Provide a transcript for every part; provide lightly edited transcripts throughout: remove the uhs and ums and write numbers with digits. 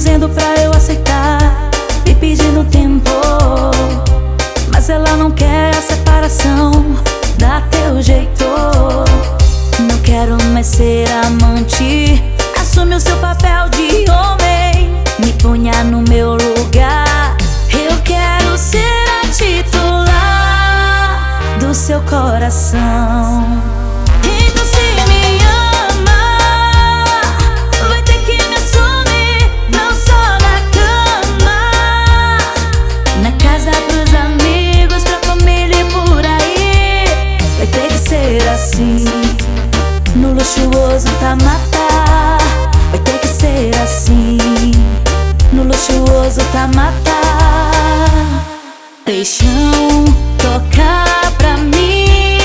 dizendo pra eu aceitar, me pedindo tempo, mas ela não quer a separação. Dá teu jeito. Não quero mais ser amante. Assume o seu papel de homem, me ponha no meu lugar. Eu quero ser a titular do seu coração. Então se me ama, vai ter que me assumir, não só na cama, na casa pros amigos, pra família e por aí. Vai ter que ser assim, no luxuoso tá matar. Vai ter que ser assim, no luxuoso tá matar. Deixão tocar pra mim.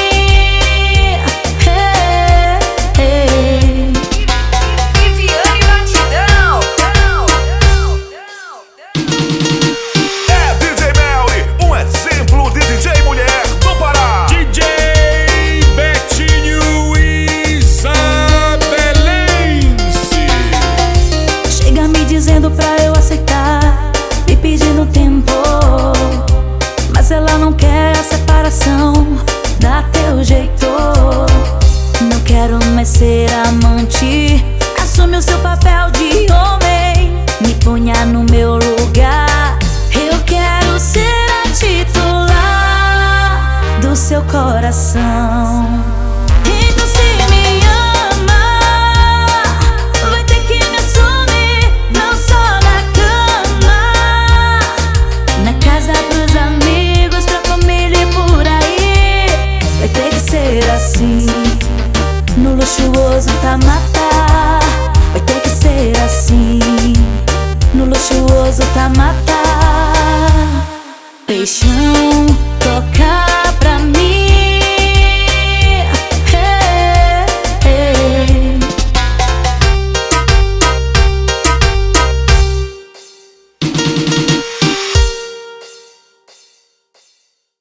Viviane Batidão. É DJ Melly, um exemplo de DJ mulher do Pará. DJ Betinho Isabelense. Chega me dizendo pra eu aceitar, me pedindo tempo, mas ela não quer a separação. Dá teu jeito. Não quero mais ser amante. Assume o seu papel de homem, me ponha no meu lugar. Eu quero ser a titular do seu coração. Então se me ama, vai ter que me assumir, não só na cama, na casa pros amigos, pra família e por aí. Vai ter que ser assim, no luxuoso tá matar. Vai ter que ser assim, no luxuoso tá matar. Deixão tocar